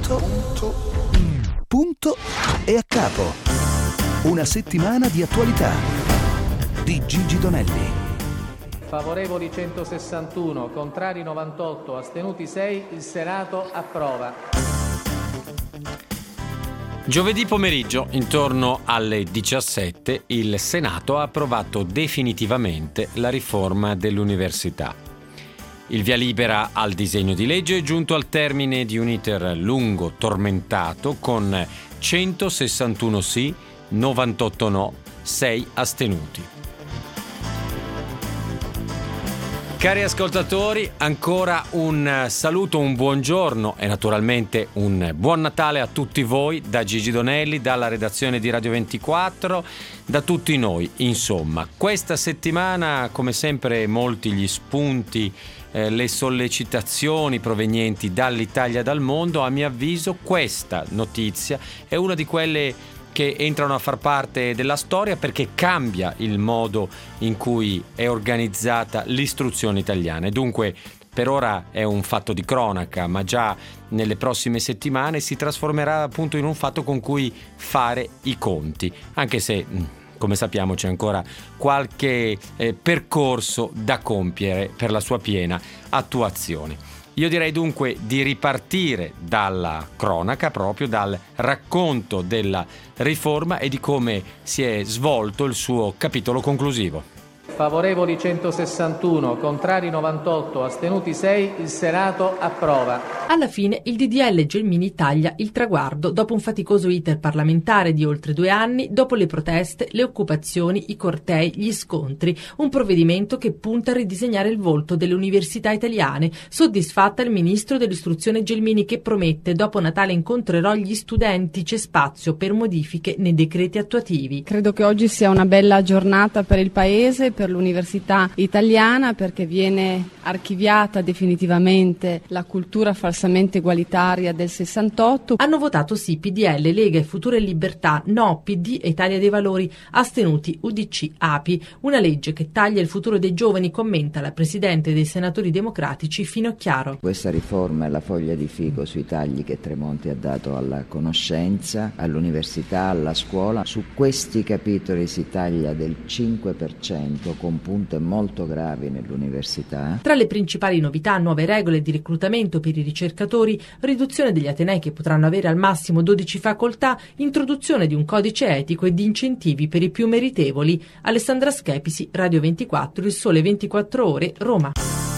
Punto e a capo. Una settimana di attualità di Gigi Donelli. Favorevoli 161, contrari 98, astenuti 6, il Senato approva. Giovedì pomeriggio, intorno alle 17, il Senato ha approvato definitivamente la riforma dell'università. Il via libera al disegno di legge è giunto al termine di un iter lungo, tormentato, con 161 sì, 98 no, 6 astenuti. Cari ascoltatori, ancora un saluto, un buongiorno e naturalmente un buon Natale a tutti voi da Gigi Donelli, dalla redazione di Radio 24, da tutti noi. Insomma, questa settimana, come sempre, molti gli spunti, le sollecitazioni provenienti dall'Italia e dal mondo. A mio avviso questa notizia è una di quelle che entrano a far parte della storia, perché cambia il modo in cui è organizzata l'istruzione italiana e dunque per ora è un fatto di cronaca, ma già nelle prossime settimane si trasformerà appunto in un fatto con cui fare i conti, anche se come sappiamo c'è ancora qualche percorso da compiere per la sua piena attuazione. Io direi dunque di ripartire dalla cronaca, proprio dal racconto della riforma e di come si è svolto il suo capitolo conclusivo. Favorevoli 161, contrari 98, astenuti 6, il Senato approva. Alla fine il DDL Gelmini taglia il traguardo dopo un faticoso iter parlamentare di oltre 2 anni, dopo le proteste, le occupazioni, i cortei, gli scontri. Un provvedimento che punta a ridisegnare il volto delle università italiane. Soddisfatta il ministro dell'istruzione Gelmini, che promette dopo Natale incontrerò gli studenti, c'è spazio per modifiche nei decreti attuativi. Credo che oggi sia una bella giornata per il Paese, per l'università italiana, perché viene archiviata definitivamente la cultura falsamente egualitaria del 68. Hanno votato sì PDL, Lega e Futuro e Libertà, no PD e Italia dei Valori, astenuti UDC, API. Una legge che taglia il futuro dei giovani, commenta la presidente dei senatori democratici Finocchiaro. Questa riforma è la foglia di fico sui tagli che Tremonti ha dato alla conoscenza, all'università, alla scuola. Su questi capitoli si taglia del 5%, con punte molto gravi nell'università. Tra le principali novità, nuove regole di reclutamento per i ricercatori, riduzione degli atenei che potranno avere al massimo 12 facoltà, introduzione di un codice etico e di incentivi per i più meritevoli. Alessandra Schepisi, Radio 24, Il Sole 24 Ore, Roma.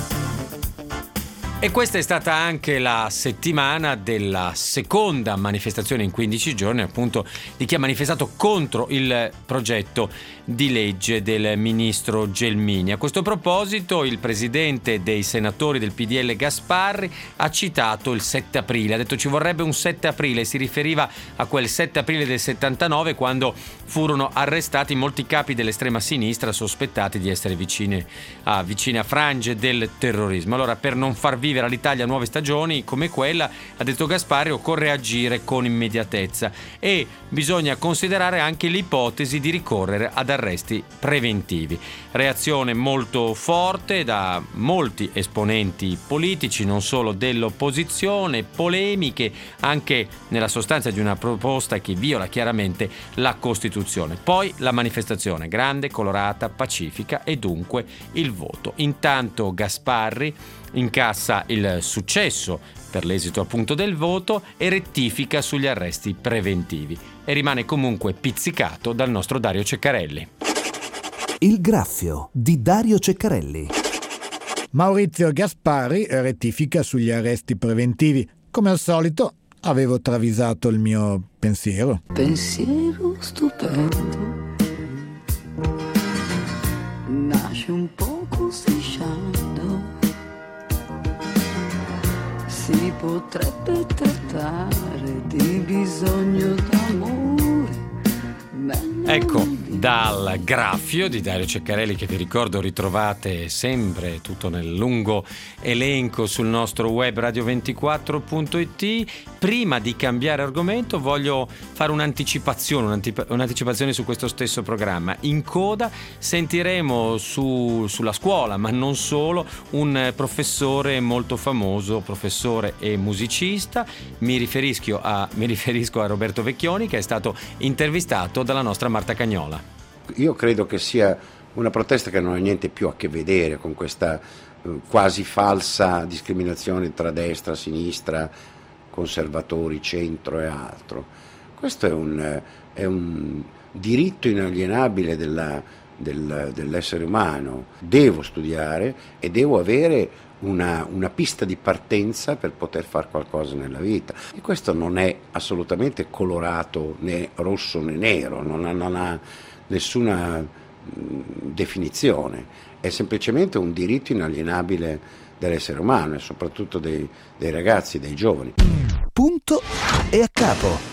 E questa è stata anche la settimana della seconda manifestazione in 15 giorni, appunto, di chi ha manifestato contro il progetto di legge del ministro Gelmini. A questo proposito il presidente dei senatori del PDL Gasparri ha citato il 7 aprile, ha detto ci vorrebbe un 7 aprile, si riferiva a quel 7 aprile del 79 quando furono arrestati molti capi dell'estrema sinistra sospettati di essere vicine a frange del terrorismo. Allora, per non far vivere all'Italia nuove stagioni come quella, ha detto Gasparri, occorre agire con immediatezza e bisogna considerare anche l'ipotesi di ricorrere ad arresti preventivi. Reazione molto forte da molti esponenti politici, non solo dell'opposizione, polemiche anche nella sostanza di una proposta che viola chiaramente la Costituzione. Poi la manifestazione grande, colorata, pacifica e dunque il voto. Intanto Gasparri incassa il successo per l'esito appunto del voto e rettifica sugli arresti preventivi e rimane comunque pizzicato dal nostro Dario Ceccarelli. Il graffio di Dario Ceccarelli. Maurizio Gasparri rettifica sugli arresti preventivi. Come al solito avevo travisato il mio pensiero. Pensiero stupendo, nasce un poco strisciando, si potrebbe trattare di bisogno d'amore, Ecco, dal graffio di Dario Ceccarelli, che vi ricordo ritrovate sempre tutto nel lungo elenco sul nostro web radio24.it. Prima di cambiare argomento voglio fare un'anticipazione su questo stesso programma. In coda sentiremo sulla scuola, ma non solo, un professore molto famoso, professore e musicista. Mi riferisco a Roberto Vecchioni, che è stato intervistato dalla nostra Marta Cagnola. Io credo che sia una protesta che non ha niente più a che vedere con questa quasi falsa discriminazione tra destra, sinistra, conservatori, centro e altro. Questo è un diritto inalienabile dell'essere umano. Devo studiare e devo avere una pista di partenza per poter fare qualcosa nella vita, e questo non è assolutamente colorato né rosso né nero, non ha nessuna definizione, è semplicemente un diritto inalienabile dell'essere umano e soprattutto dei ragazzi, dei giovani. Punto e a capo.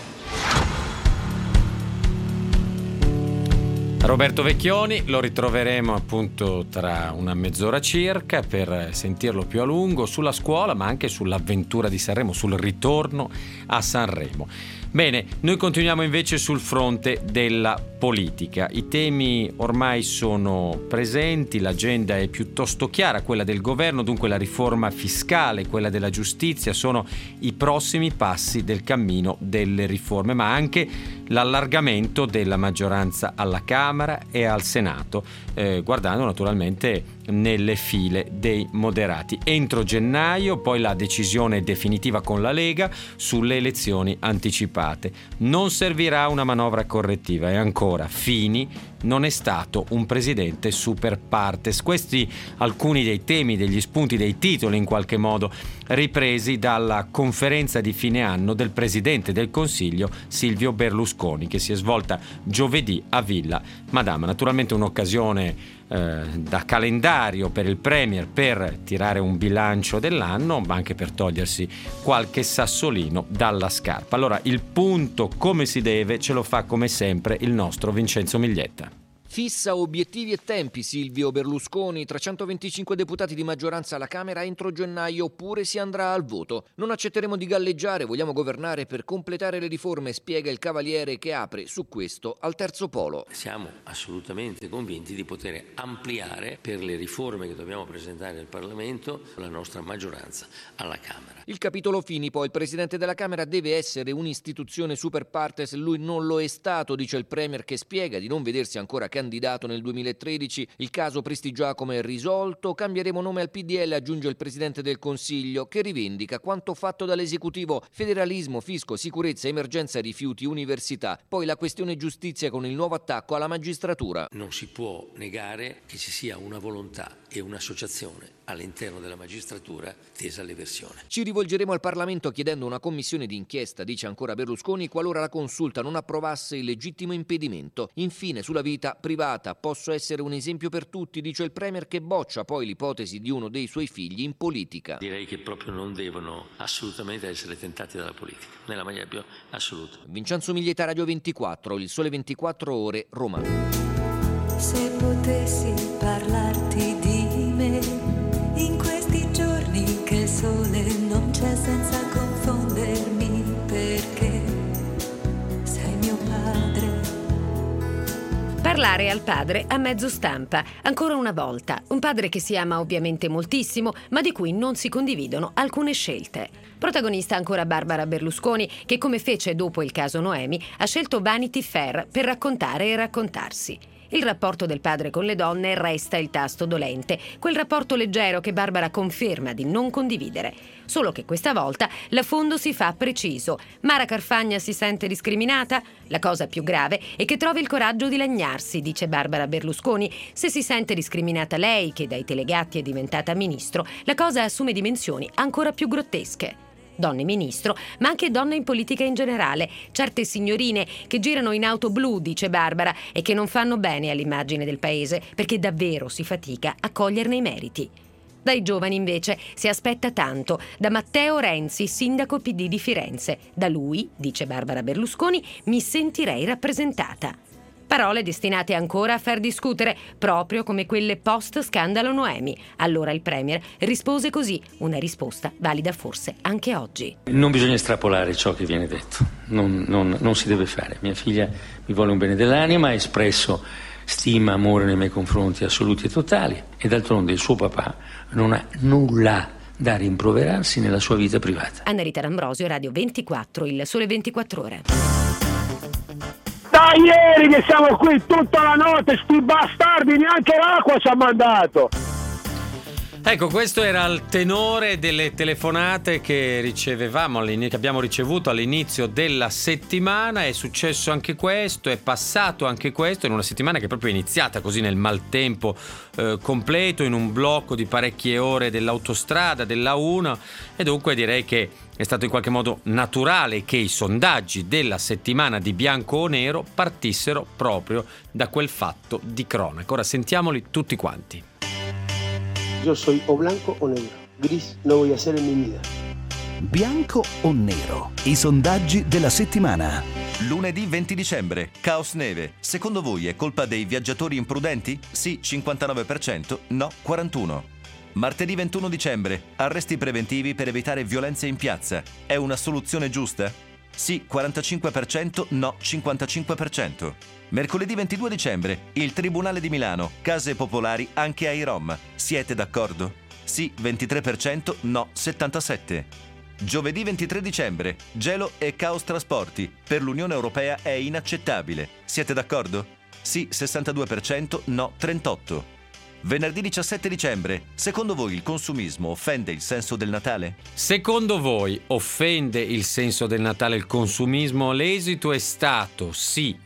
Roberto Vecchioni lo ritroveremo appunto tra una mezz'ora circa per sentirlo più a lungo sulla scuola, ma anche sull'avventura di Sanremo, sul ritorno a Sanremo. Bene, noi continuiamo invece sul fronte della politica. I temi ormai sono presenti, l'agenda è piuttosto chiara, quella del governo, dunque la riforma fiscale, quella della giustizia sono i prossimi passi del cammino delle riforme, ma anche l'allargamento della maggioranza alla Camera e al Senato, guardando naturalmente nelle file dei moderati. Entro gennaio poi la decisione definitiva con la Lega sulle elezioni anticipate. Non servirà una manovra correttiva e ancora Fini non è stato un presidente super partes. Questi alcuni dei temi, degli spunti, dei titoli in qualche modo ripresi dalla conferenza di fine anno del presidente del Consiglio Silvio Berlusconi, che si è svolta giovedì a Villa Madama. Naturalmente un'occasione da calendario per il Premier per tirare un bilancio dell'anno, ma anche per togliersi qualche sassolino dalla scarpa. Allora il punto come si deve ce lo fa come sempre il nostro Vincenzo Miglietta. Fissa obiettivi e tempi Silvio Berlusconi, 325 deputati di maggioranza alla Camera entro gennaio, oppure si andrà al voto. Non accetteremo di galleggiare, vogliamo governare per completare le riforme, spiega il Cavaliere, che apre su questo al Terzo Polo. Siamo assolutamente convinti di poter ampliare per le riforme che dobbiamo presentare al Parlamento la nostra maggioranza alla Camera. Il capitolo Fini, poi, il Presidente della Camera deve essere un'istituzione super partes, lui non lo è stato, dice il Premier, che spiega di non vedersi ancora candidato nel 2013, il caso Prestigiacomo è risolto, cambieremo nome al PDL, aggiunge il Presidente del Consiglio, che rivendica quanto fatto dall'esecutivo, federalismo, fisco, sicurezza, emergenza rifiuti, università, poi la questione giustizia con il nuovo attacco alla magistratura. Non si può negare che ci sia una volontà e un'associazione all'interno della magistratura tesa all'eversione. Ci rivolgeremo al Parlamento chiedendo una commissione d'inchiesta, dice ancora Berlusconi, qualora la consulta non approvasse il legittimo impedimento. Infine, sulla vita privata, posso essere un esempio per tutti, dice il Premier, che boccia poi l'ipotesi di uno dei suoi figli in politica. Direi che proprio non devono assolutamente essere tentati dalla politica, nella maniera più assoluta. Vincenzo Miglietta, Radio 24, Il Sole 24 Ore, Roma. Se potessi parlarti di me in questi giorni che il sole non c'è, senza confondermi, perché sei mio padre. Parlare al padre a mezzo stampa, ancora una volta, un padre che si ama ovviamente moltissimo, ma di cui non si condividono alcune scelte. Protagonista ancora Barbara Berlusconi, che come fece dopo il caso Noemi, ha scelto Vanity Fair per raccontare e raccontarsi. Il rapporto del padre con le donne resta il tasto dolente, quel rapporto leggero che Barbara conferma di non condividere. Solo che questa volta l'affondo si fa preciso. Mara Carfagna si sente discriminata? La cosa più grave è che trovi il coraggio di lagnarsi, dice Barbara Berlusconi. Se si sente discriminata lei, che dai telegatti è diventata ministro, la cosa assume dimensioni ancora più grottesche. Donne ministro, ma anche donne in politica in generale, certe signorine che girano in auto blu, dice Barbara, e che non fanno bene all'immagine del paese, perché davvero si fatica a coglierne i meriti. Dai giovani invece si aspetta tanto, da Matteo Renzi, sindaco PD di Firenze. Da lui, dice Barbara Berlusconi, mi sentirei rappresentata. Parole destinate ancora a far discutere, proprio come quelle post-scandalo Noemi. Allora il premier rispose così, una risposta valida forse anche oggi. Non bisogna estrapolare ciò che viene detto, non si deve fare. Mia figlia mi vuole un bene dell'anima, ha espresso stima, amore nei miei confronti assoluti e totali, e d'altronde il suo papà non ha nulla da rimproverarsi nella sua vita privata. Anna Rita D'Ambrosio, Radio 24, Il Sole 24 Ore. Da ieri che siamo qui tutta la notte, sti bastardi, neanche l'acqua ci ha mandato. Ecco, questo era il tenore delle telefonate che ricevevamo, che abbiamo ricevuto all'inizio della settimana. È successo anche questo, è passato anche questo in una settimana che è proprio iniziata così nel maltempo completo, in un blocco di parecchie ore dell'autostrada, della 1, e dunque direi che è stato in qualche modo naturale che i sondaggi della settimana di bianco o nero partissero proprio da quel fatto di cronaca. Ora sentiamoli tutti quanti. Yo soy o blanco o negro. Gris no voy a ser en mi vida. Bianco o nero? I sondaggi della settimana. Lunedì 20 dicembre, caos neve. Secondo voi è colpa dei viaggiatori imprudenti? Sì, 59%, no, 41%. Martedì 21 dicembre, arresti preventivi per evitare violenze in piazza. È una soluzione giusta? Sì, 45%, no, 55%. Mercoledì 22 dicembre, il Tribunale di Milano, case popolari anche ai Rom. Siete d'accordo? Sì, 23%, no, 77%. Giovedì 23 dicembre, gelo e caos trasporti. Per l'Unione Europea è inaccettabile. Siete d'accordo? Sì, 62%, no, 38%. Venerdì 17 dicembre, secondo voi il consumismo offende il senso del Natale? Secondo voi offende il senso del Natale il consumismo? L'esito è stato sì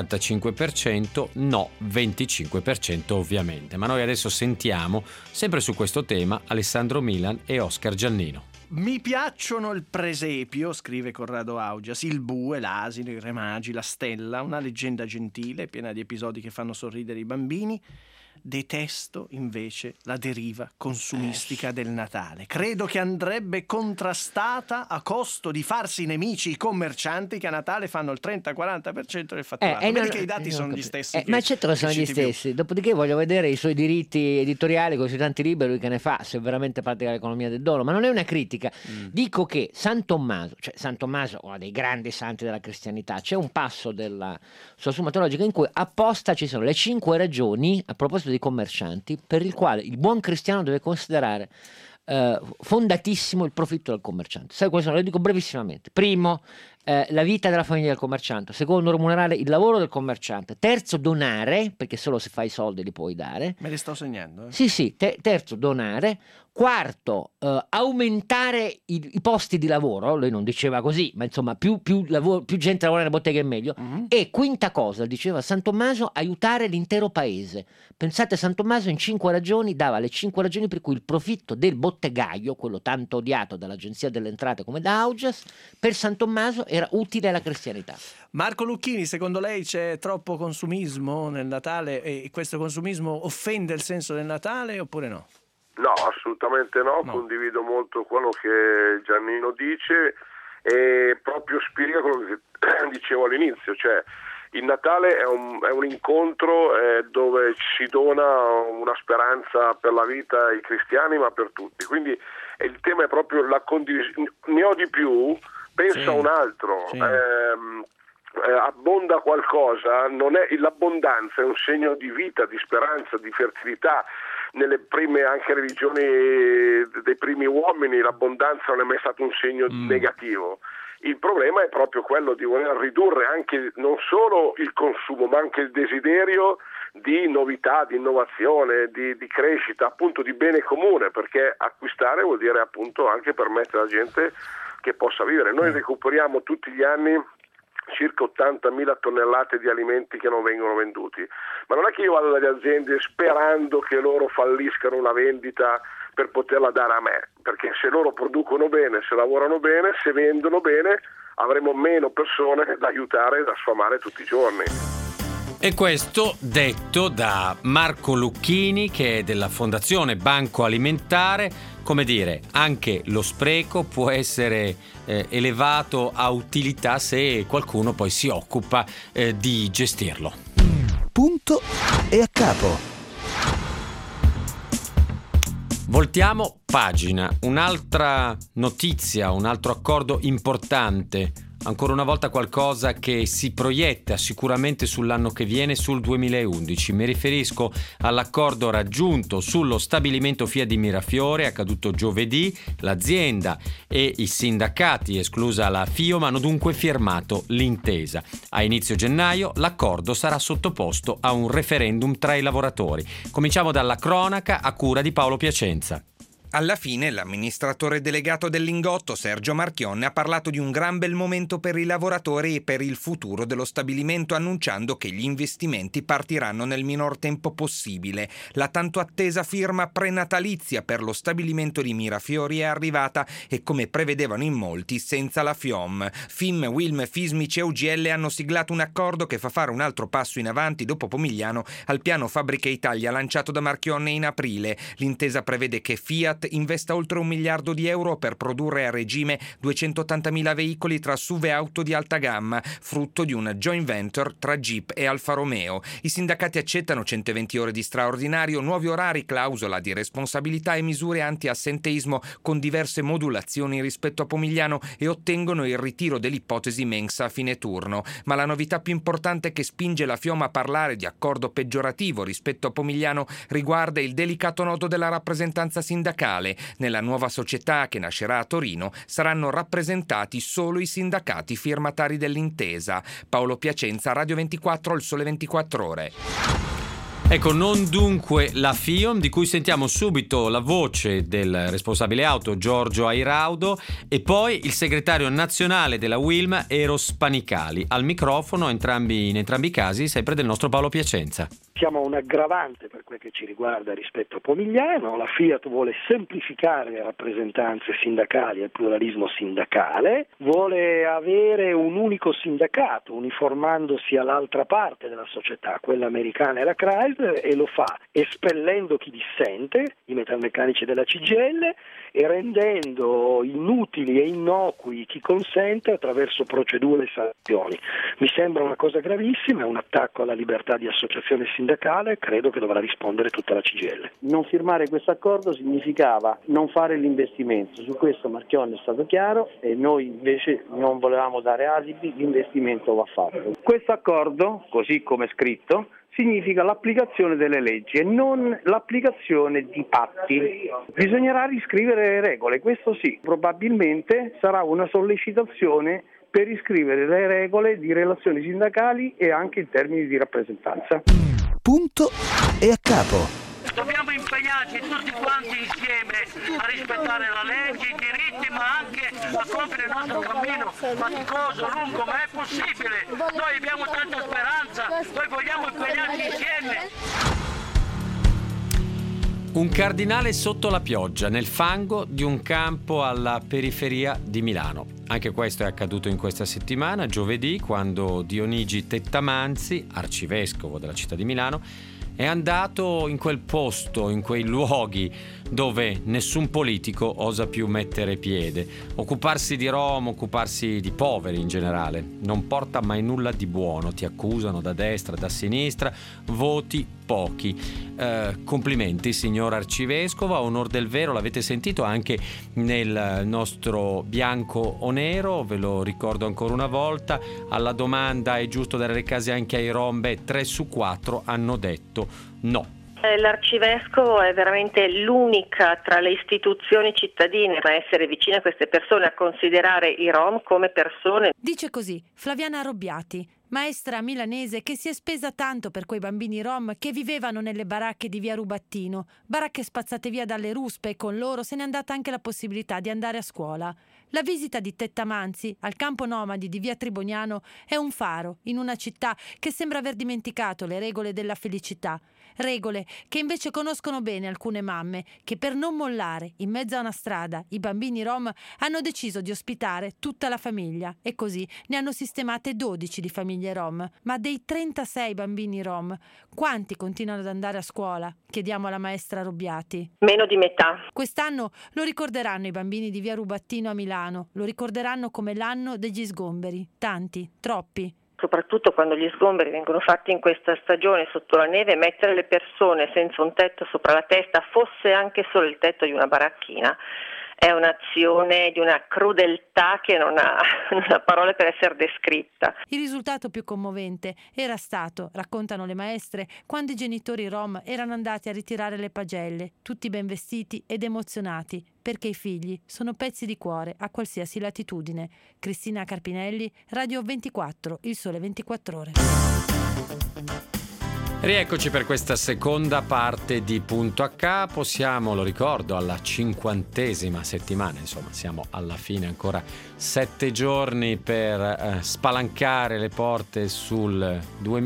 75%, no 25% ovviamente. Ma noi adesso sentiamo, sempre su questo tema, Alessandro Milan e Oscar Giannino. Mi piacciono il presepio, scrive Corrado Augias, il bue, l'asino, i re magi, la stella, una leggenda gentile piena di episodi che fanno sorridere i bambini. Detesto invece la deriva consumistica del Natale. Credo che andrebbe contrastata a costo di farsi nemici i commercianti che a Natale fanno il 30-40% del fatturato. Perché i dati sono gli stessi. Ma certo che sono gli stessi. Dopodiché voglio vedere i suoi diritti editoriali, così tanti liberi che ne fa, se veramente pratica l'economia del dono. Ma non è una critica. Dico che San Tommaso, uno dei grandi santi della cristianità, c'è un passo della sua Summa Teologica in cui apposta ci sono le 5 ragioni, a proposito dei commercianti, per il quale il buon cristiano deve considerare fondatissimo il profitto del commerciante. Sai quali sono? Le dico brevissimamente. Primo, la vita della famiglia del commerciante. Secondo, remunerare il lavoro del commerciante. Terzo, donare, perché solo se fai i soldi li puoi dare. Me li sto segnando. Sì, terzo, donare. Quarto, aumentare i posti di lavoro. Lui non diceva così, ma insomma più gente lavora nelle botteghe è meglio. E quinta cosa, diceva San Tommaso, aiutare l'intero paese. Pensate, San Tommaso in 5 ragioni dava le 5 ragioni per cui il profitto del bottegaio, quello tanto odiato dall'Agenzia delle Entrate come da Augias, per San Tommaso era utile alla cristianità. Marco Lucchini, secondo lei c'è troppo consumismo nel Natale e questo consumismo offende il senso del Natale oppure no? No, assolutamente no, condivido molto quello che Giannino dice e proprio spiega quello che dicevo all'inizio, cioè il Natale è un incontro dove si dona una speranza per la vita ai cristiani ma per tutti, quindi il tema è proprio la condivisione, ne ho di più, pensa a un altro, abbonda qualcosa, non è l'abbondanza è un segno di vita, di speranza, di fertilità. Nelle prime anche religioni dei primi uomini l'abbondanza non è mai stato un segno negativo. Il problema è proprio quello di voler ridurre anche non solo il consumo ma anche il desiderio di novità, di innovazione, di crescita, appunto di bene comune, perché acquistare vuol dire appunto anche permettere alla gente che possa vivere. Noi recuperiamo tutti gli anni circa 80.000 tonnellate di alimenti che non vengono venduti, ma non è che io vado dalle aziende sperando che loro falliscano una vendita per poterla dare a me, perché se loro producono bene, se lavorano bene, se vendono bene, avremo meno persone da aiutare e da sfamare tutti i giorni. E questo detto da Marco Lucchini, che è della Fondazione Banco Alimentare. Come dire, anche lo spreco può essere elevato a utilità se qualcuno poi si occupa di gestirlo. Punto e a capo. Voltiamo pagina. Un'altra notizia, un altro accordo importante. Ancora una volta qualcosa che si proietta sicuramente sull'anno che viene, sul 2011. Mi riferisco all'accordo raggiunto sullo stabilimento Fiat di Mirafiore, accaduto giovedì. L'azienda e i sindacati, esclusa la FIOM, hanno dunque firmato l'intesa. A inizio gennaio l'accordo sarà sottoposto a un referendum tra i lavoratori. Cominciamo dalla cronaca a cura di Paolo Piacenza. Alla fine l'amministratore delegato del Lingotto, Sergio Marchionne, ha parlato di un gran bel momento per i lavoratori e per il futuro dello stabilimento, annunciando che gli investimenti partiranno nel minor tempo possibile. La tanto attesa firma prenatalizia per lo stabilimento di Mirafiori è arrivata e, come prevedevano in molti, senza la FIOM. FIM, Wilm, Fismic e UGL hanno siglato un accordo che fa fare un altro passo in avanti dopo Pomigliano al piano Fabbrica Italia lanciato da Marchionne in aprile. L'intesa prevede che Fiat investa oltre €1 miliardo per produrre a regime 280.000 veicoli tra SUV e auto di alta gamma, frutto di una joint venture tra Jeep e Alfa Romeo. I sindacati accettano 120 ore di straordinario, nuovi orari, clausola di responsabilità e misure anti-assenteismo con diverse modulazioni rispetto a Pomigliano e ottengono il ritiro dell'ipotesi mensa a fine turno. Ma la novità più importante che spinge la FIOM a parlare di accordo peggiorativo rispetto a Pomigliano riguarda il delicato nodo della rappresentanza sindacale. Nella nuova società che nascerà a Torino saranno rappresentati solo i sindacati firmatari dell'intesa. Paolo Piacenza, Radio 24, Il Sole 24 Ore. Ecco, non dunque la FIOM, di cui sentiamo subito la voce del responsabile auto Giorgio Airaudo, e poi il segretario nazionale della Wilm Eros Panicali. Al microfono in entrambi i casi sempre del nostro Paolo Piacenza. Siamo un aggravante per quel che ci riguarda rispetto a Pomigliano. La Fiat vuole semplificare le rappresentanze sindacali e il pluralismo sindacale, vuole avere un unico sindacato uniformandosi all'altra parte della società, quella americana e la Chrysler, e lo fa espellendo chi dissente, i metalmeccanici della CGIL, e rendendo inutili e innocui chi consente attraverso procedure e sanzioni. Mi sembra una cosa gravissima, è un attacco alla libertà di associazione sindacale, credo che dovrà rispondere tutta la CGIL. Non firmare questo accordo significava non fare l'investimento, su questo Marchionne è stato chiaro e noi invece non volevamo dare alibi, l'investimento va fatto. Questo accordo, così come è scritto, significa l'applicazione delle leggi e non l'applicazione di patti. Bisognerà riscrivere le regole, questo sì, probabilmente sarà una sollecitazione per riscrivere le regole di relazioni sindacali e anche in termini di rappresentanza. Punto e a capo. Dobbiamo impegnarci tutti quanti insieme a rispettare la legge, i diritti, ma anche a compiere il nostro cammino faticoso, lungo, ma è possibile. Noi abbiamo tanta speranza, noi vogliamo impegnarci insieme. Un cardinale sotto la pioggia, nel fango di un campo alla periferia di Milano. Anche questo è accaduto in questa settimana, giovedì, quando Dionigi Tettamanzi, arcivescovo della città di Milano, è andato in quel posto, in quei luoghi dove nessun politico osa più mettere piede. Occuparsi di Rom, occuparsi di poveri in generale, non porta mai nulla di buono. Ti accusano da destra, da sinistra, voti pochi. Complimenti, signor arcivescovo, a onor del vero, l'avete sentito anche nel nostro bianco o nero, ve lo ricordo ancora una volta, alla domanda è giusto dare le case anche ai Rom? 3 su 4 hanno detto no. L'arcivescovo è veramente l'unica tra le istituzioni cittadine a essere vicina a queste persone, a considerare i Rom come persone. Dice così Flaviana Arrobbiati, maestra milanese che si è spesa tanto per quei bambini Rom che vivevano nelle baracche di via Rubattino, baracche spazzate via dalle ruspe, e con loro se n'è andata anche la possibilità di andare a scuola. La visita di Tettamanzi al campo nomadi di via Triboniano è un faro in una città che sembra aver dimenticato le regole della felicità. Regole che invece conoscono bene alcune mamme che, per non mollare in mezzo a una strada i bambini Rom, hanno deciso di ospitare tutta la famiglia, e così ne hanno sistemate 12 di famiglie Rom. Ma dei 36 bambini Rom, quanti continuano ad andare a scuola? Chiediamo alla maestra Arrobbiati. Meno di metà. Quest'anno lo ricorderanno i bambini di via Rubattino a Milano, lo ricorderanno come l'anno degli sgomberi. Tanti, troppi. Soprattutto quando gli sgomberi vengono fatti in questa stagione sotto la neve, mettere le persone senza un tetto sopra la testa, fosse anche solo il tetto di una baracchina, è un'azione di una crudeltà che non ha parole per essere descritta. Il risultato più commovente era stato, raccontano le maestre, quando i genitori rom erano andati a ritirare le pagelle, tutti ben vestiti ed emozionati, perché i figli sono pezzi di cuore a qualsiasi latitudine. Cristina Carpinelli, Radio 24, Il Sole 24 Ore. Rieccoci per questa seconda parte di Punto a Capo. Siamo, lo ricordo, alla 50ª settimana, insomma siamo alla fine, ancora 7 giorni per spalancare le porte sul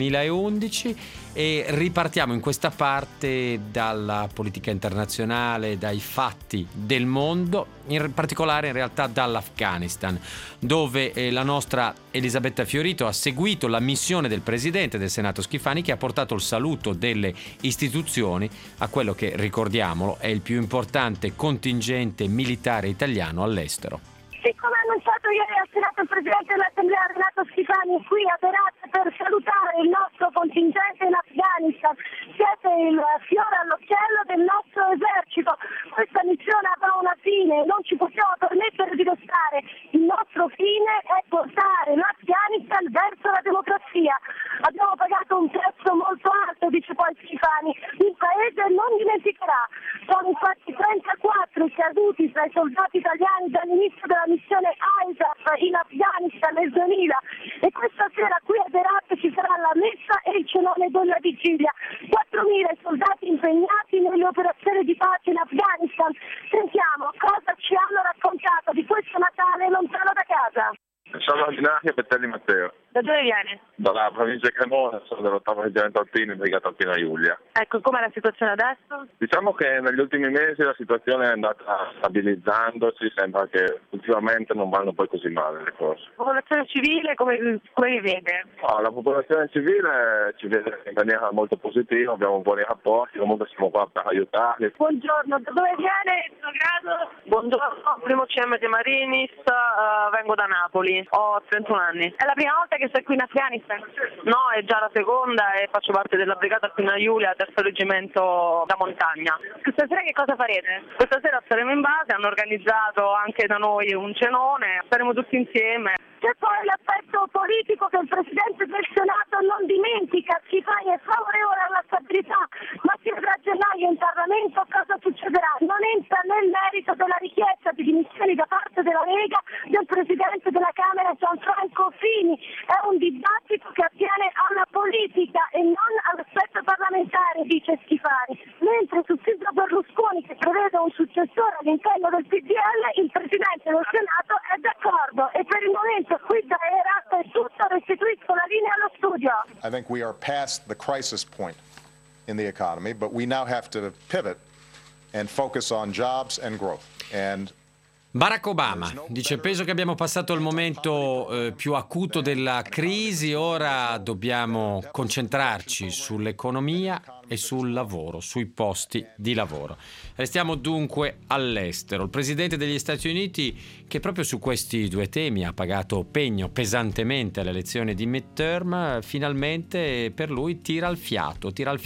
2011 e ripartiamo in questa parte dalla politica internazionale, dai fatti del mondo, in particolare in realtà dall'Afghanistan, dove la nostra Elisabetta Fiorito ha seguito la missione del presidente del Senato Schifani, che ha portato il saluto delle istituzioni a quello che, ricordiamolo, è il più importante contingente militare italiano all'estero. Sì, come annunciato ieri al Senato il Presidente dell'Assemblea Renato Schifani è qui a Herat per salutare il nostro contingente in Afghanistan. Siete il fiore all'occhiello del nostro esercito. Questa missione avrà una fine, non ci possiamo permettere di restare. Il nostro fine è portare l'Afghanistan verso la democrazia. Abbiamo pagato un prezzo molto alto, dice poi Schifani. Il paese non dimenticherà. Sono infatti 34 i caduti tra i soldati italiani dall'inizio della missione ISAF in Afghanistan nel 2000 e questa sera qui a Herat ci sarà la messa e il cenone della vigilia. 4.000 soldati impegnati nelle operazioni di pace in Afghanistan. Sentiamo cosa ci hanno raccontato di questo Natale lontano da casa. Sono Ginacchio Pettelli Matteo. Da dove viene? Dalla provincia di Cremona, sono dell'8º reggimento alpino in brigata alpina Giulia. Ecco, com'è la situazione adesso? Diciamo che negli ultimi mesi la situazione è andata stabilizzandosi, sembra che ultimamente non vanno poi così male le cose. La popolazione civile come vi vede? La popolazione civile ci vede in maniera molto positiva, abbiamo buoni rapporti, comunque siamo qua per aiutarli. Buongiorno, da dove viene il suo grado? Buongiorno, primo CM di Marinis, vengo da Napoli, ho 31 anni. È la prima volta che sei qui in Afghanistan? No, è già la seconda e faccio parte della brigata alpina Giulia, terzo reggimento da montagna. Questa sera che cosa farete? Questa sera saremo in base, hanno organizzato anche da noi un cenone, saremo tutti insieme. C'è poi l'aspetto politico che il Presidente del Senato non dimentica, Schifani è favorevole alla stabilità, ma si vedrà a gennaio in Parlamento cosa succederà. Non entra nel merito della richiesta di dimissioni da parte della Lega del Presidente della Camera Gianfranco Fini. È un dibattito che attiene alla politica e non all'aspetto parlamentare, dice Schifani. Mentre su Silvio Berlusconi, che prevede un successore all'interno del PDL, il Presidente del Senato è d'accordo e per il momento qui da Herat è tutto, restituisco la linea allo studio. I think we are past the crisis point in the economy, but we now have to pivot and focus on jobs and growth. Barack Obama dice: penso che abbiamo passato il momento più acuto della crisi, ora dobbiamo concentrarci sull'economia e sul lavoro, sui posti di lavoro. Restiamo dunque all'estero. Il presidente degli Stati Uniti, che proprio su questi due temi ha pagato pegno pesantemente alle elezioni di midterm, finalmente per lui tira il fiato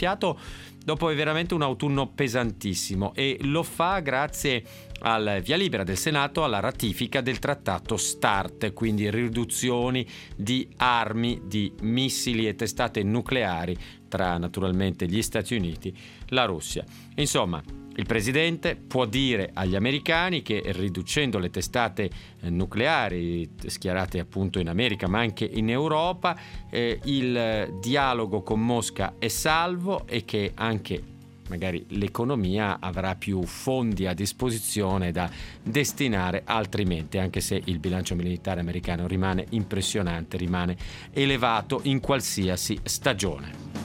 dopo veramente un autunno pesantissimo, e lo fa grazie al via libera del Senato alla ratifica del trattato START, quindi riduzioni di armi, di missili e testate nucleari tra naturalmente gli Stati Uniti e la Russia. Insomma, il presidente può dire agli americani che riducendo le testate nucleari schierate appunto in America ma anche in Europa, il dialogo con Mosca è salvo e che anche magari l'economia avrà più fondi a disposizione da destinare altrimenti, anche se il bilancio militare americano rimane impressionante, rimane elevato in qualsiasi stagione.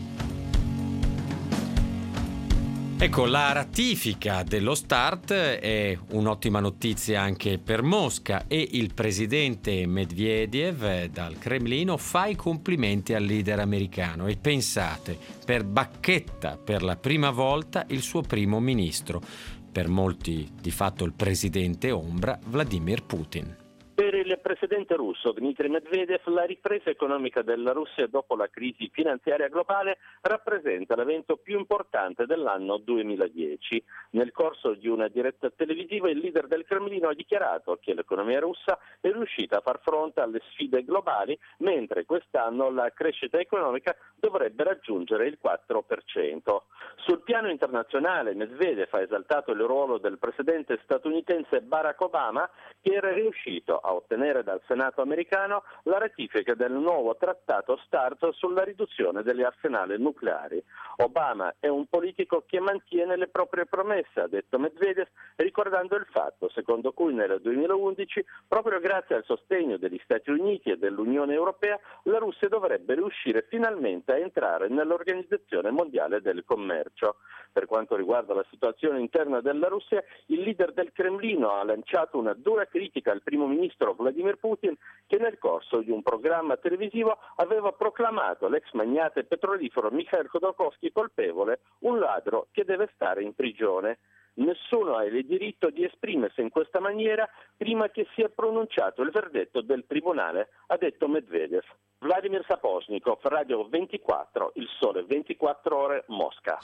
Ecco, la ratifica dello START è un'ottima notizia anche per Mosca e il presidente Medvedev dal Cremlino fa i complimenti al leader americano e pensate, per bacchetta per la prima volta il suo primo ministro, per molti di fatto il presidente ombra Vladimir Putin. Per il presidente russo Dmitry Medvedev, la ripresa economica della Russia dopo la crisi finanziaria globale rappresenta l'evento più importante dell'anno 2010. Nel corso di una diretta televisiva il leader del Cremlino ha dichiarato che l'economia russa è riuscita a far fronte alle sfide globali, mentre quest'anno la crescita economica dovrebbe raggiungere il 4%. Sul piano internazionale Medvedev ha esaltato il ruolo del presidente statunitense Barack Obama, che era riuscito a ottenere dal Senato americano la ratifica del nuovo trattato START sulla riduzione degli arsenali nucleari. Obama è un politico che mantiene le proprie promesse, ha detto Medvedev, ricordando il fatto secondo cui nel 2011, proprio grazie al sostegno degli Stati Uniti e dell'Unione Europea, la Russia dovrebbe riuscire finalmente a entrare nell'Organizzazione Mondiale del Commercio. Per quanto riguarda la situazione interna della Russia, il leader del Cremlino ha lanciato una dura critica al primo ministro Vladimir Putin, che nel corso di un programma televisivo aveva proclamato l'ex magnate petrolifero Mikhail Khodorkovsky colpevole, un ladro che deve stare in prigione. Nessuno ha il diritto di esprimersi in questa maniera prima che sia pronunciato il verdetto del tribunale, ha detto Medvedev. Vladimir Sapochnikov, Radio 24, Il Sole 24 Ore, Mosca.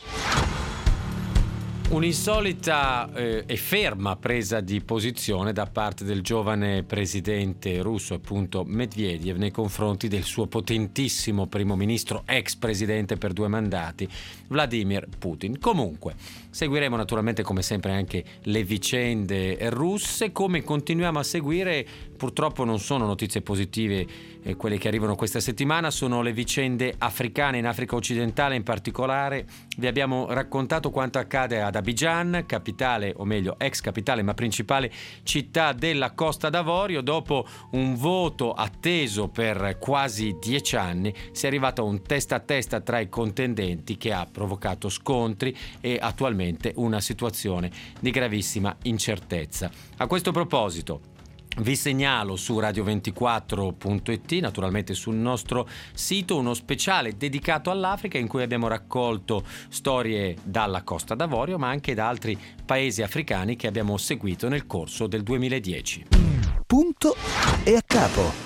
Un'insolita e ferma presa di posizione da parte del giovane presidente russo, appunto Medvedev, nei confronti del suo potentissimo primo ministro, ex presidente per 2 mandati, Vladimir Putin. Comunque, seguiremo naturalmente come sempre anche le vicende russe, come continuiamo a seguire, purtroppo non sono notizie positive quelle che arrivano questa settimana, sono le vicende africane, in Africa occidentale in particolare. Vi abbiamo raccontato quanto accade ad Abidjan, capitale, o meglio ex capitale ma principale città della Costa d'Avorio. Dopo un voto atteso per quasi 10 anni si è arrivato a un testa a testa tra i contendenti che ha provocato scontri e attualmente una situazione di gravissima incertezza. A questo proposito vi segnalo su radio24.it, naturalmente sul nostro sito, uno speciale dedicato all'Africa in cui abbiamo raccolto storie dalla Costa d'Avorio ma anche da altri paesi africani che abbiamo seguito nel corso del 2010. Punto e a capo.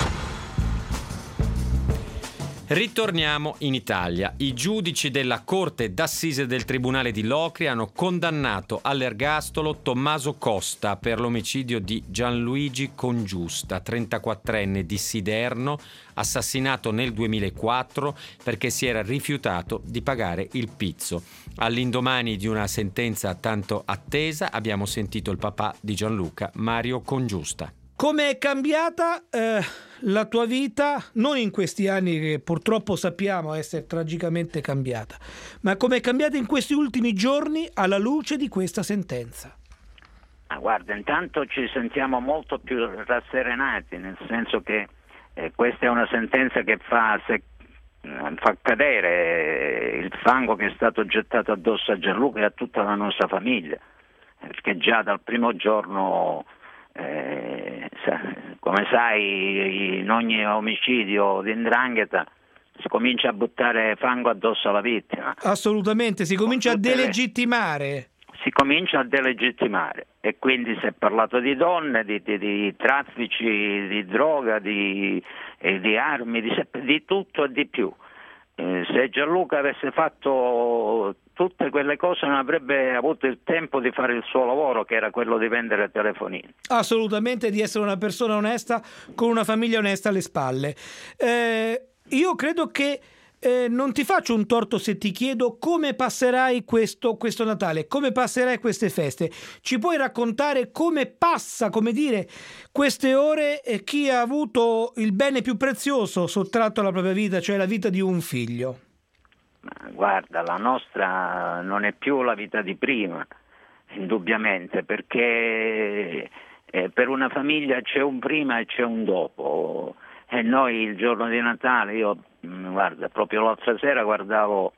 Ritorniamo in Italia. I giudici della Corte d'Assise del Tribunale di Locri hanno condannato all'ergastolo Tommaso Costa per l'omicidio di Gianluigi Congiusta, 34enne di Siderno, assassinato nel 2004 perché si era rifiutato di pagare il pizzo. All'indomani di una sentenza tanto attesa abbiamo sentito il papà di Gianluca, Mario Congiusta. Come è cambiata la tua vita, non in questi anni che purtroppo sappiamo essere tragicamente cambiata, ma come è cambiata in questi ultimi giorni alla luce di questa sentenza? Guarda, intanto ci sentiamo molto più rasserenati, nel senso che questa è una sentenza che fa cadere il fango che è stato gettato addosso a Gianluca e a tutta la nostra famiglia, perché già dal primo giorno, come sai, in ogni omicidio di 'ndrangheta si comincia a buttare fango addosso alla vittima. Assolutamente, si comincia a delegittimare. Si comincia a delegittimare e quindi si è parlato di donne, di traffici, di droga, di armi, di tutto e di più. Se Gianluca avesse fatto tutte quelle cose non avrebbe avuto il tempo di fare il suo lavoro, che era quello di vendere telefonini. Assolutamente, di essere una persona onesta con una famiglia onesta alle spalle. Io credo che non ti faccio un torto se ti chiedo come passerai questo Natale, come passerai queste feste. Ci puoi raccontare come passa, come dire, queste ore chi ha avuto il bene più prezioso sottratto alla propria vita, cioè la vita di un figlio? Guarda, la nostra non è più la vita di prima, indubbiamente, perché per una famiglia c'è un prima e c'è un dopo. E noi il giorno di Natale, io guarda, proprio l'altra sera guardavo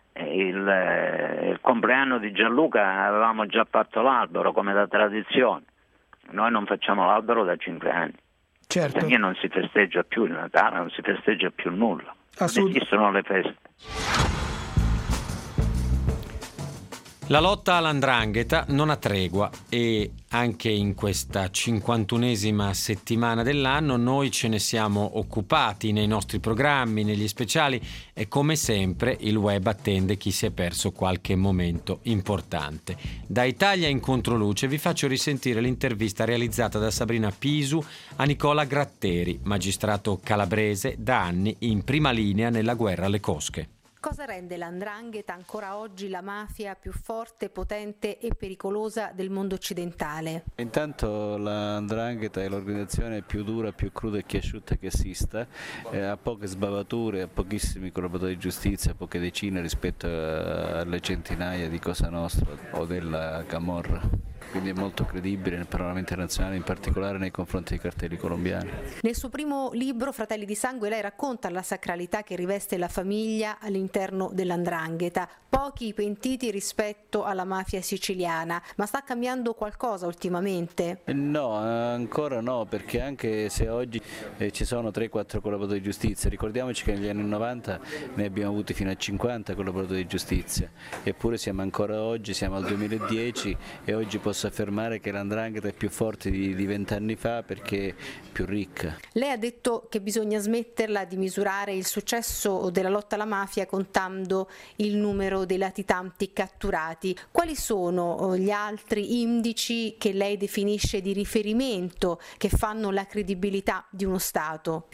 il compleanno di Gianluca, avevamo già fatto l'albero come da tradizione. Noi non facciamo l'albero da 5 anni. Certo. Perché non si festeggia più il Natale, non si festeggia più nulla. Non esistono le feste. La lotta all''ndrangheta non ha tregua e anche in questa 51esima settimana dell'anno noi ce ne siamo occupati nei nostri programmi, negli speciali, e come sempre il web attende chi si è perso qualche momento importante. Da Italia in Controluce vi faccio risentire l'intervista realizzata da Sabrina Pisu a Nicola Gratteri, magistrato calabrese da anni in prima linea nella guerra alle cosche. Cosa rende l''ndrangheta ancora oggi la mafia più forte, potente e pericolosa del mondo occidentale? Intanto la 'ndrangheta è l'organizzazione più dura, più cruda e asciutta che esista, ha poche sbavature, ha pochissimi collaboratori di giustizia, poche decine rispetto alle centinaia di Cosa Nostra o della Camorra. Quindi è molto credibile nel panorama internazionale, in particolare nei confronti dei cartelli colombiani. Nel suo primo libro, Fratelli di Sangue, lei racconta la sacralità che riveste la famiglia all'interno dell''ndrangheta. Pochi i pentiti rispetto alla mafia siciliana, ma sta cambiando qualcosa ultimamente? No, ancora no, perché anche se oggi ci sono 3-4 collaboratori di giustizia, ricordiamoci che negli anni 90 ne abbiamo avuti fino a 50 collaboratori di giustizia, eppure siamo ancora oggi, siamo al 2010 e oggi posso affermare che l''ndrangheta è più forte di 20 anni fa perché è più ricca. Lei ha detto che bisogna smetterla di misurare il successo della lotta alla mafia contando il numero dei latitanti catturati. Quali sono gli altri indici che lei definisce di riferimento che fanno la credibilità di uno Stato?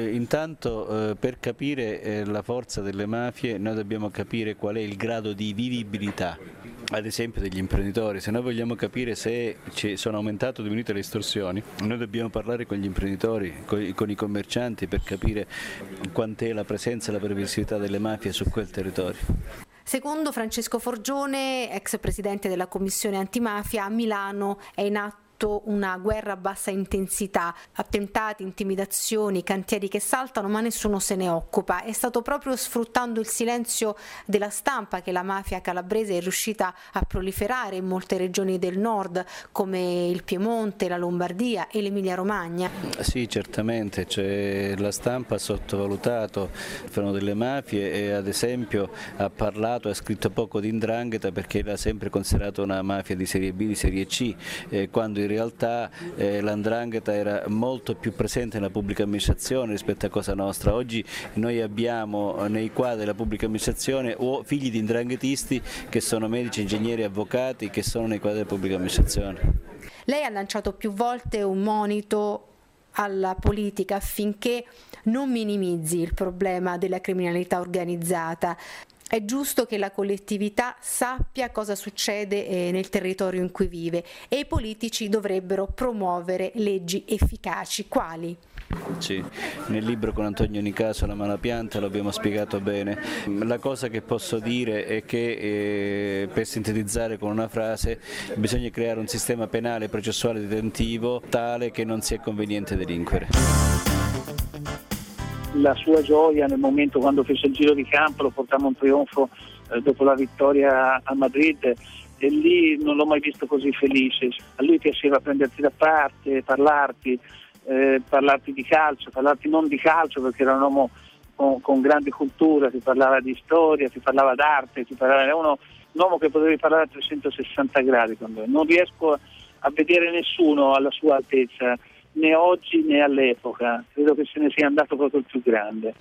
Intanto per capire la forza delle mafie noi dobbiamo capire qual è il grado di vivibilità, ad esempio degli imprenditori. Se noi vogliamo capire se sono aumentate o diminuite le estorsioni, noi dobbiamo parlare con gli imprenditori, con i commercianti, per capire quant'è la presenza e la previsibilità delle mafie su quel territorio. Secondo Francesco Forgione, ex presidente della Commissione Antimafia, a Milano è in atto una guerra a bassa intensità, attentati, intimidazioni, cantieri che saltano, ma nessuno se ne occupa. È stato proprio sfruttando il silenzio della stampa che la mafia calabrese è riuscita a proliferare in molte regioni del nord, come il Piemonte, la Lombardia e l'Emilia Romagna. Sì, certamente, la stampa ha sottovalutato il fenomeno delle mafie e ad esempio ha parlato, ha scritto poco di 'ndrangheta perché l'ha sempre considerato una mafia di serie B, di serie C, quando in realtà la 'ndrangheta era molto più presente nella pubblica amministrazione rispetto a Cosa Nostra. Oggi noi abbiamo nei quadri della pubblica amministrazione figli di 'ndranghetisti che sono medici, ingegneri, avvocati, che sono nei quadri della pubblica amministrazione. Lei ha lanciato più volte un monito alla politica affinché non minimizzi il problema della criminalità organizzata. È giusto che la collettività sappia cosa succede nel territorio in cui vive e i politici dovrebbero promuovere leggi efficaci. Quali? Sì, nel libro con Antonio Nicaso, La Malapianta, lo abbiamo spiegato bene. La cosa che posso dire è che, per sintetizzare con una frase, bisogna creare un sistema penale processuale detentivo tale che non sia conveniente delinquere. La sua gioia nel momento quando fece il giro di campo, lo portammo un trionfo dopo la vittoria a Madrid, e lì non l'ho mai visto così felice. A lui piaceva prenderti da parte, parlarti di calcio, parlarti non di calcio perché era un uomo con grande cultura, ti parlava di storia, ti parlava d'arte, era un uomo che potevi parlare a 360 gradi con lui. Non riesco a vedere nessuno alla sua altezza, né oggi né all'epoca. Credo che se ne sia andato proprio il più grande.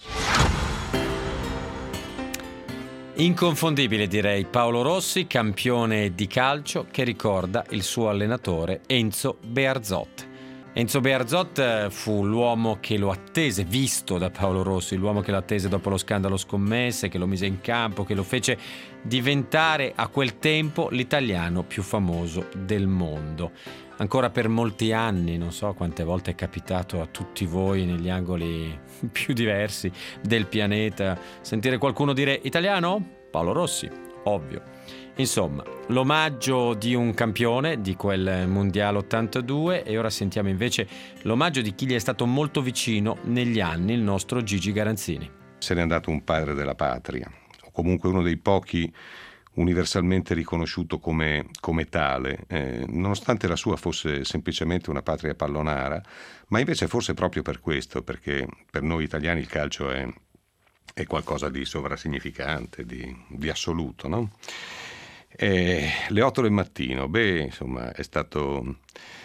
Inconfondibile, direi, Paolo Rossi, campione di calcio, che ricorda il suo allenatore Enzo Bearzot. Enzo Bearzot fu l'uomo che lo attese, visto da Paolo Rossi, l'uomo che lo attese dopo lo scandalo scommesse, che lo mise in campo, che lo fece diventare a quel tempo l'italiano più famoso del mondo. Ancora per molti anni, non so quante volte è capitato a tutti voi negli angoli più diversi del pianeta sentire qualcuno dire italiano? Paolo Rossi, ovvio. Insomma, l'omaggio di un campione di quel Mondiale 82, e ora sentiamo invece l'omaggio di chi gli è stato molto vicino negli anni, il nostro Gigi Garanzini. Se n'è andato un padre della patria, o comunque uno dei pochi universalmente riconosciuto come tale, nonostante la sua fosse semplicemente una patria pallonara, ma invece forse proprio per questo, perché per noi italiani il calcio è qualcosa di sovrasignificante, di assoluto, no? Le 8 del mattino, insomma, è stato...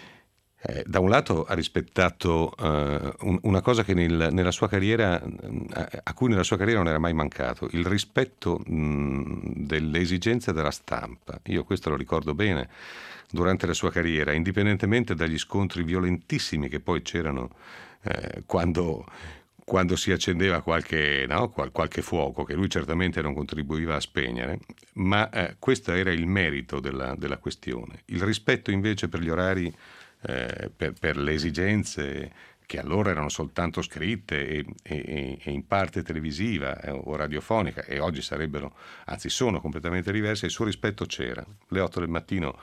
da un lato ha rispettato una cosa che nella sua carriera, a cui nella sua carriera non era mai mancato, il rispetto delle esigenze della stampa. Io questo lo ricordo bene durante la sua carriera, indipendentemente dagli scontri violentissimi che poi c'erano quando si accendeva qualche fuoco, che lui certamente non contribuiva a spegnere, ma questo era il merito della questione. Il rispetto invece per gli orari, per le esigenze che allora erano soltanto scritte e in parte televisiva o radiofonica, e oggi sarebbero, anzi sono completamente diverse. Il suo rispetto c'era. Le 8 del mattino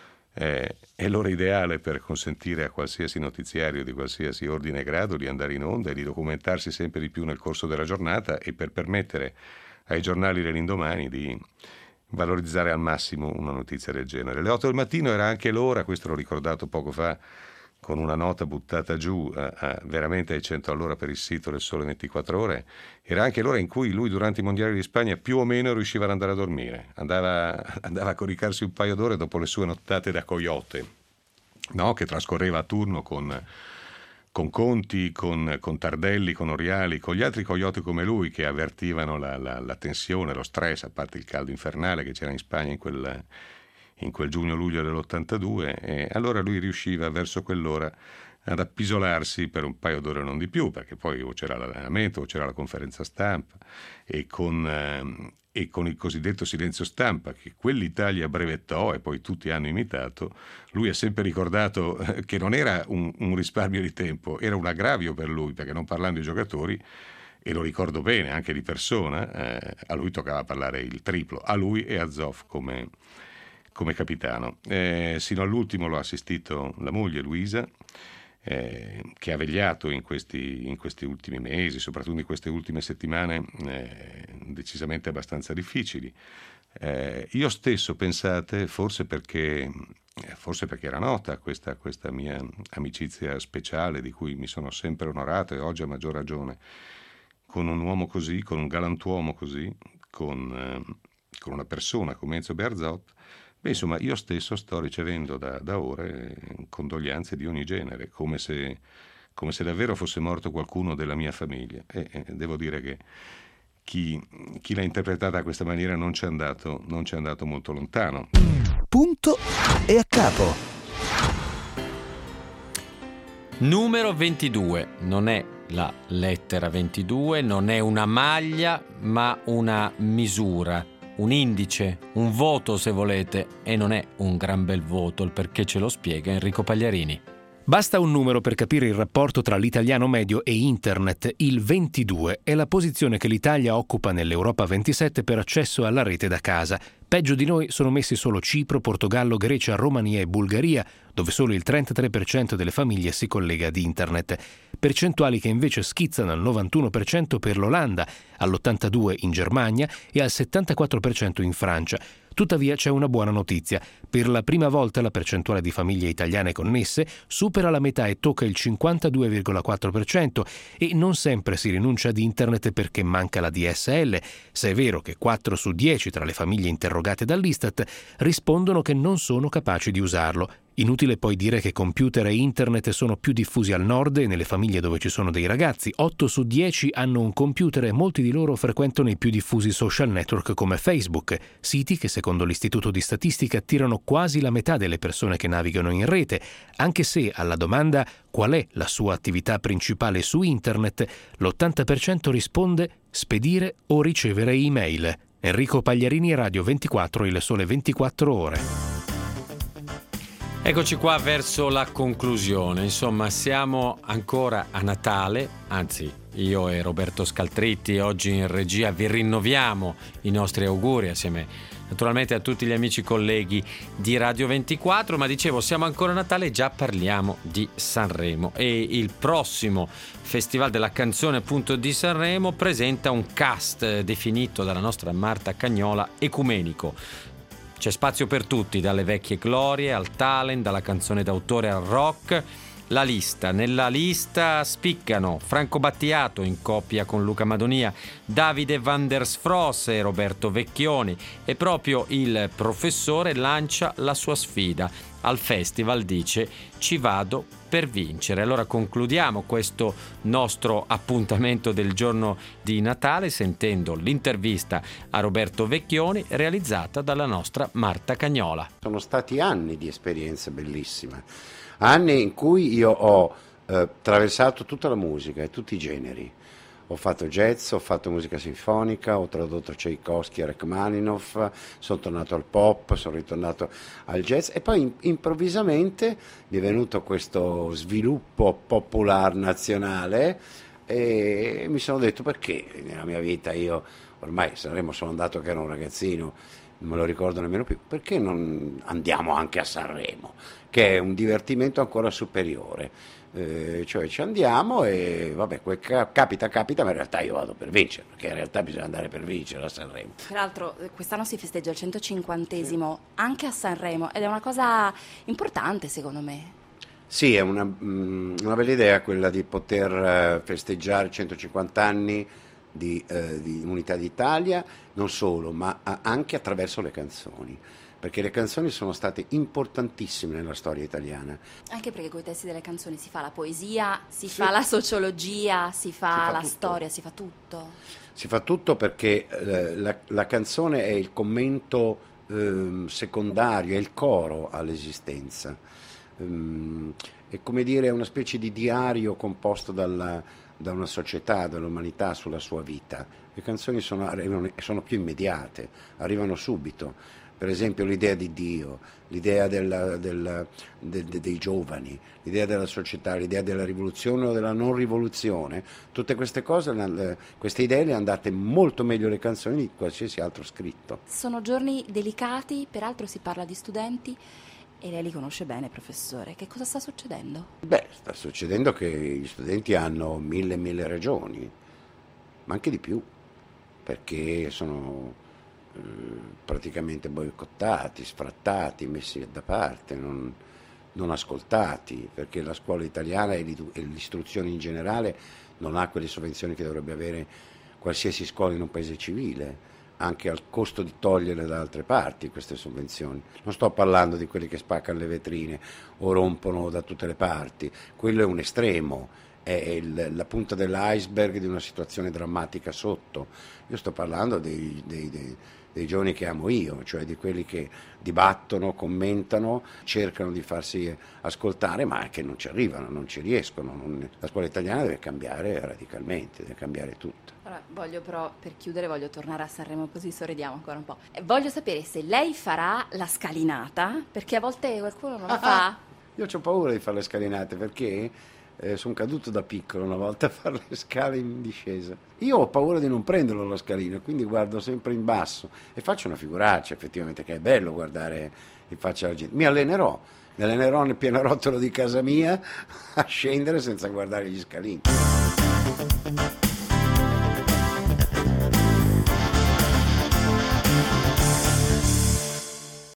è l'ora ideale per consentire a qualsiasi notiziario di qualsiasi ordine e grado di andare in onda e di documentarsi sempre di più nel corso della giornata, e per permettere ai giornali dell'indomani di valorizzare al massimo una notizia del genere. Le 8 del mattino era anche l'ora, questo l'ho ricordato poco fa con una nota buttata giù veramente ai 100 all'ora per il sito del Sole 24 Ore, era anche l'ora in cui lui durante i mondiali di Spagna più o meno riusciva ad andare a dormire, andava a coricarsi un paio d'ore dopo le sue nottate da coyote, no? Che trascorreva a turno con Conti, con Tardelli, con Oriali, con gli altri coyote come lui che avvertivano la tensione, lo stress, a parte il caldo infernale che c'era in Spagna in quel giugno-luglio dell'82, e allora lui riusciva verso quell'ora ad appisolarsi per un paio d'ore, non di più, perché poi o c'era l'allenamento o c'era la conferenza stampa, e con il cosiddetto silenzio stampa che quell'Italia brevettò e poi tutti hanno imitato, lui ha sempre ricordato che non era un risparmio di tempo, era un aggravio per lui, perché non parlando di giocatori, e lo ricordo bene anche di persona, a lui toccava parlare il triplo, a lui e a Zoff come capitano. Sino all'ultimo l'ho assistito la moglie Luisa, che ha vegliato in questi ultimi mesi, soprattutto in queste ultime settimane decisamente abbastanza difficili. Io stesso, pensate, forse perché era nota questa mia amicizia speciale di cui mi sono sempre onorato, e oggi a maggior ragione, con un uomo così, con un galantuomo così, con una persona come Enzo Bearzot. Insomma, io stesso sto ricevendo da ore condoglianze di ogni genere, come se davvero fosse morto qualcuno della mia famiglia, e devo dire che chi l'ha interpretata a questa maniera non ci è andato molto lontano. Punto e a capo. Numero 22, non è la lettera 22, non è una maglia, ma una misura, un indice, un voto se volete, e non è un gran bel voto, il perché ce lo spiega Enrico Pagliarini. Basta un numero per capire il rapporto tra l'italiano medio e internet. Il 22 è la posizione che l'Italia occupa nell'Europa 27 per accesso alla rete da casa. Peggio di noi sono messi solo Cipro, Portogallo, Grecia, Romania e Bulgaria, dove solo il 33% delle famiglie si collega ad internet. Percentuali che invece schizzano al 91% per l'Olanda, all'82% in Germania e al 74% in Francia. Tuttavia c'è una buona notizia. Per la prima volta la percentuale di famiglie italiane connesse supera la metà e tocca il 52,4%, e non sempre si rinuncia ad internet perché manca la DSL, se è vero che 4 su 10 tra le famiglie interrogate dall'Istat rispondono che non sono capaci di usarlo. Inutile poi dire che computer e internet sono più diffusi al nord e nelle famiglie dove ci sono dei ragazzi. 8 su 10 hanno un computer e molti di loro frequentano i più diffusi social network come Facebook, siti che secondo l'Istituto di Statistica attirano quasi la metà delle persone che navigano in rete, anche se alla domanda qual è la sua attività principale su internet, l'80% risponde spedire o ricevere email. Enrico Pagliarini, Radio 24, Il Sole 24 Ore. Eccoci qua verso la conclusione, insomma siamo ancora a Natale, anzi io e Roberto Scaltritti oggi in regia vi rinnoviamo i nostri auguri assieme naturalmente a tutti gli amici colleghi di Radio 24, ma dicevo siamo ancora a Natale e già parliamo di Sanremo, e il prossimo Festival della Canzone appunto di Sanremo presenta un cast definito dalla nostra Marta Cagnola ecumenico. C'è spazio per tutti, dalle vecchie glorie al talent, dalla canzone d'autore al rock. la lista. Nella lista spiccano Franco Battiato in coppia con Luca Madonia, Davide van der Sfros e Roberto Vecchioni, e proprio il professore lancia la sua sfida. Al festival dice: ci vado per vincere. Allora concludiamo questo nostro appuntamento del giorno di Natale sentendo l'intervista a Roberto Vecchioni realizzata dalla nostra Marta Cagnola. Sono stati anni di esperienze bellissime, anni in cui io ho attraversato tutta la musica e tutti i generi. Ho fatto jazz, ho fatto musica sinfonica, ho tradotto Tchaikovsky e Rachmaninoff, sono tornato al pop, sono ritornato al jazz e poi improvvisamente mi è venuto questo sviluppo popolare nazionale e mi sono detto: perché nella mia vita, io ormai Sanremo sono andato che ero un ragazzino, non me lo ricordo nemmeno più, perché non andiamo anche a Sanremo, che è un divertimento ancora superiore. Cioè ci andiamo e vabbè, capita, ma in realtà io vado per vincere, perché in realtà bisogna andare per vincere a Sanremo. Peraltro quest'anno si festeggia il 150esimo anche a Sanremo ed è una cosa importante secondo me. Sì, è una bella idea quella di poter festeggiare 150 anni di Unità d'Italia, non solo, ma anche attraverso le canzoni. Perché le canzoni sono state importantissime nella storia italiana. Anche perché con i testi delle canzoni si fa la poesia, si fa la sociologia, si fa la storia, si fa tutto. Si fa tutto perché la canzone è il commento secondario, è il coro all'esistenza. È come dire, è una specie di diario composto da una società, dall'umanità sulla sua vita. Le canzoni sono più immediate, arrivano subito. Per esempio l'idea di Dio, l'idea dei giovani, l'idea della società, l'idea della rivoluzione o della non rivoluzione, tutte queste cose, queste idee le hanno date molto meglio le canzoni di qualsiasi altro scritto. Sono giorni delicati, peraltro si parla di studenti e lei li conosce bene, professore. Che cosa sta succedendo? Beh, sta succedendo che gli studenti hanno mille ragioni, ma anche di più, perché sono praticamente boicottati, sfrattati, messi da parte, non ascoltati, perché la scuola italiana e l'istruzione in generale non ha quelle sovvenzioni che dovrebbe avere qualsiasi scuola in un paese civile, anche al costo di toglierle da altre parti queste sovvenzioni. Non sto parlando di quelli che spaccano le vetrine o rompono da tutte le parti, quello è un estremo, è la punta dell'iceberg di una situazione drammatica sotto. Io sto parlando dei giovani che amo io, cioè di quelli che dibattono, commentano, cercano di farsi ascoltare, ma che non ci arrivano, non ci riescono. La scuola italiana deve cambiare radicalmente, deve cambiare tutto. Allora, voglio però, per chiudere, voglio tornare a Sanremo, così sorridiamo ancora un po'. Voglio sapere se lei farà la scalinata, perché a volte qualcuno non la fa. Io ho paura di fare le scalinate, perché sono caduto da piccolo una volta a fare le scale in discesa. Io ho paura di non prenderlo la scalina, quindi guardo sempre in basso e faccio una figuraccia, effettivamente, che è bello guardare in faccia alla gente. Mi allenerò nel pianerottolo di casa mia a scendere senza guardare gli scalini.